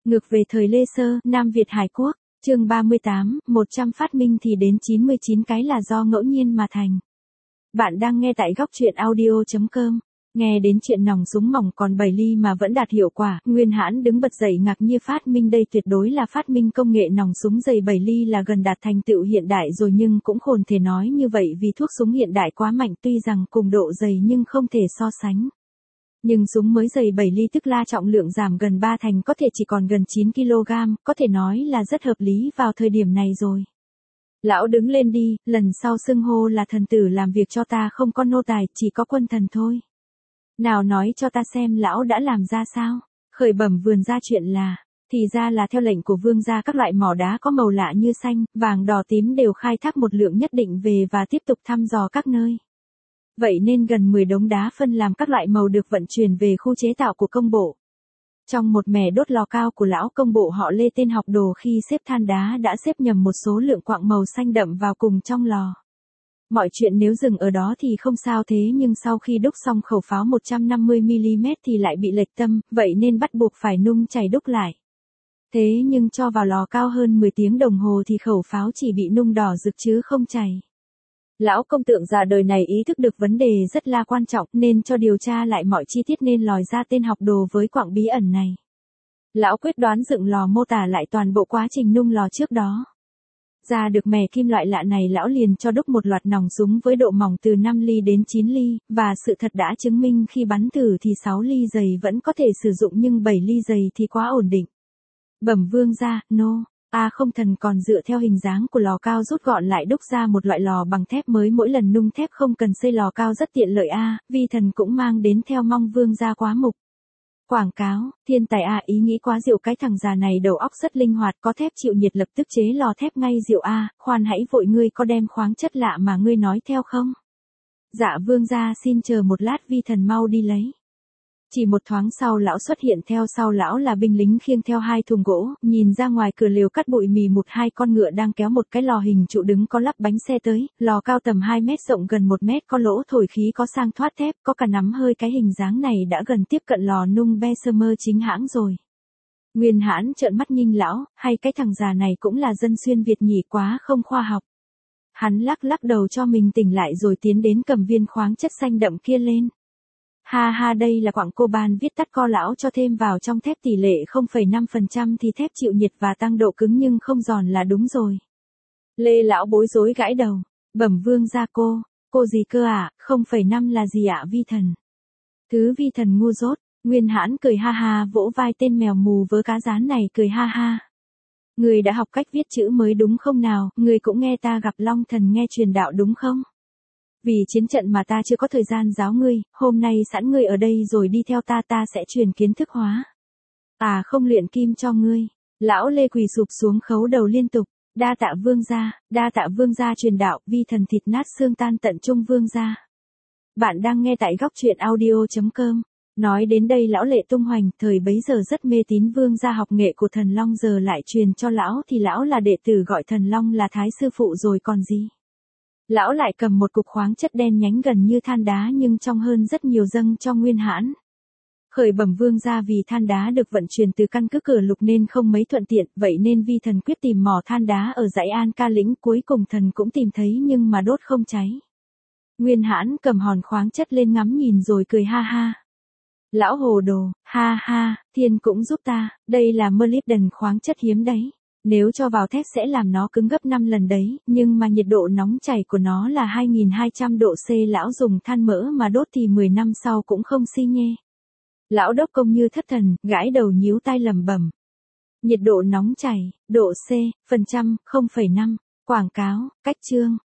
Ngược về thời Lê Sơ, Nam Việt Hải Quốc, chương 38, 100 phát minh thì đến 99 cái là do ngẫu nhiên mà thành. Bạn đang nghe tại góc truyện audio.com. Nghe đến chuyện nòng súng mỏng còn 7 ly mà vẫn đạt hiệu quả, Nguyên Hãn đứng bật dậy ngạc nhiên, phát minh đây tuyệt đối là phát minh, công nghệ nòng súng dày 7 ly là gần đạt thành tựu hiện đại rồi, nhưng cũng khôn thể nói như vậy vì thuốc súng hiện đại quá mạnh, tuy rằng cùng độ dày nhưng không thể so sánh. Nhưng súng mới dày 7 ly tức là trọng lượng giảm gần 3 thành, có thể chỉ còn gần 9 kg, có thể nói là rất hợp lý vào thời điểm này rồi. Lão đứng lên đi, lần sau xưng hô là thần tử làm việc cho ta, không có nô tài, chỉ có quân thần thôi. Nào nói cho ta xem lão đã làm ra sao. Khởi bẩm vườn ra chuyện là, thì ra là theo lệnh của vương gia, các loại mỏ đá có màu lạ như xanh, vàng, đỏ, tím đều khai thác một lượng nhất định về và tiếp tục thăm dò các nơi. Vậy nên gần 10 đống đá phân làm các loại màu được vận chuyển về khu chế tạo của công bộ. Trong một mẻ đốt lò cao của lão công bộ họ Lê tên học đồ khi xếp than đá đã xếp nhầm một số lượng quặng màu xanh đậm vào cùng trong lò. Mọi chuyện nếu dừng ở đó thì không sao, thế nhưng sau khi đúc xong khẩu pháo 150mm thì lại bị lệch tâm, vậy nên bắt buộc phải nung chảy đúc lại. Thế nhưng cho vào lò cao hơn 10 tiếng đồng hồ thì khẩu pháo chỉ bị nung đỏ rực chứ không chảy. Lão công tượng già đời này ý thức được vấn đề rất là quan trọng nên cho điều tra lại mọi chi tiết nên lòi ra tên học đồ với quặng bí ẩn này. Lão quyết đoán dựng lò mô tả lại toàn bộ quá trình nung lò trước đó. Ra được mẻ kim loại lạ này, lão liền cho đúc một loạt nòng súng với độ mỏng từ 5 ly đến 9 ly, và sự thật đã chứng minh khi bắn thử thì 6 ly dày vẫn có thể sử dụng nhưng 7 ly dày thì quá ổn định. Bẩm vương gia, không, thần còn dựa theo hình dáng của lò cao rút gọn lại đúc ra một loại lò bằng thép mới, mỗi lần nung thép không cần xây lò cao rất tiện lợi vi thần cũng mang đến theo, mong vương gia quá mục. Quảng cáo, thiên tài ý nghĩ quá diệu, cái thằng già này đầu óc rất linh hoạt, có thép chịu nhiệt lập tức chế lò thép ngay, diệu khoan hãy vội, ngươi có đem khoáng chất lạ mà ngươi nói theo không? Dạ vương gia, xin chờ một lát, vi thần mau đi lấy. Chỉ một thoáng sau lão xuất hiện, theo sau lão là binh lính khiêng theo 2 thùng gỗ, nhìn ra ngoài cửa lều cắt bụi mì một 2 con ngựa đang kéo một cái lò hình trụ đứng có lắp bánh xe tới, lò cao tầm 2 mét rộng gần 1 mét, có lỗ thổi khí, có sang thoát thép, có cả nắm hơi, cái hình dáng này đã gần tiếp cận lò nung Bessemer chính hãng rồi. Nguyên Hãn trợn mắt nhìn lão, hay cái thằng già này cũng là dân xuyên Việt nhỉ, quá không khoa học. Hắn lắc đầu cho mình tỉnh lại rồi tiến đến cầm viên khoáng chất xanh đậm kia lên. Ha, đây là quặng coban, viết tắt co, lão cho thêm vào trong thép tỷ lệ 0,5% thì thép chịu nhiệt và tăng độ cứng nhưng không giòn là đúng rồi. Lê lão bối rối gãi đầu, bẩm vương gia, cô gì cơ 0,5 là gì vi thần? Thứ vi thần ngu dốt. Nguyên Hãn cười ha, vỗ vai tên mèo mù vớ cá rán này, cười ha. Người đã học cách viết chữ mới đúng không nào, người cũng nghe ta gặp Long Thần nghe truyền đạo đúng không? Vì chiến trận mà ta chưa có thời gian giáo ngươi, hôm nay sẵn ngươi ở đây rồi đi theo ta sẽ truyền kiến thức hóa. Không luyện kim cho ngươi. Lão Lê quỳ sụp xuống khấu đầu liên tục, đa tạ vương gia truyền đạo, vi thần thịt nát xương tan tận trung vương gia. Bạn đang nghe tại góc truyện audio.com. Nói đến đây lão lệ tung hoành, thời bấy giờ rất mê tín vương gia học nghệ của thần Long, giờ lại truyền cho lão thì lão là đệ tử, gọi thần Long là thái sư phụ rồi còn gì. Lão lại cầm một cục khoáng chất đen nhánh gần như than đá nhưng trong hơn rất nhiều dâng cho Nguyên Hãn. Khởi bẩm vương gia, vì than đá được vận chuyển từ căn cứ Cửa Lục nên không mấy thuận tiện, vậy nên vi thần quyết tìm mỏ than đá ở dãy An Ca lĩnh, cuối cùng thần cũng tìm thấy nhưng mà đốt không cháy. Nguyên Hãn cầm hòn khoáng chất lên ngắm nhìn rồi cười ha. Lão hồ đồ, ha, thiên cũng giúp ta, đây là molybden, khoáng chất hiếm đấy. Nếu cho vào thép sẽ làm nó cứng gấp 5 lần đấy, nhưng mà nhiệt độ nóng chảy của nó là 2200 độ C, lão dùng than mỡ mà đốt thì 10 năm sau cũng không xi nhê. Lão đốc công như thất thần, gãi đầu nhíu tai lẩm bẩm. Nhiệt độ nóng chảy, độ C, phần trăm, 0,5, quảng cáo, cách chương.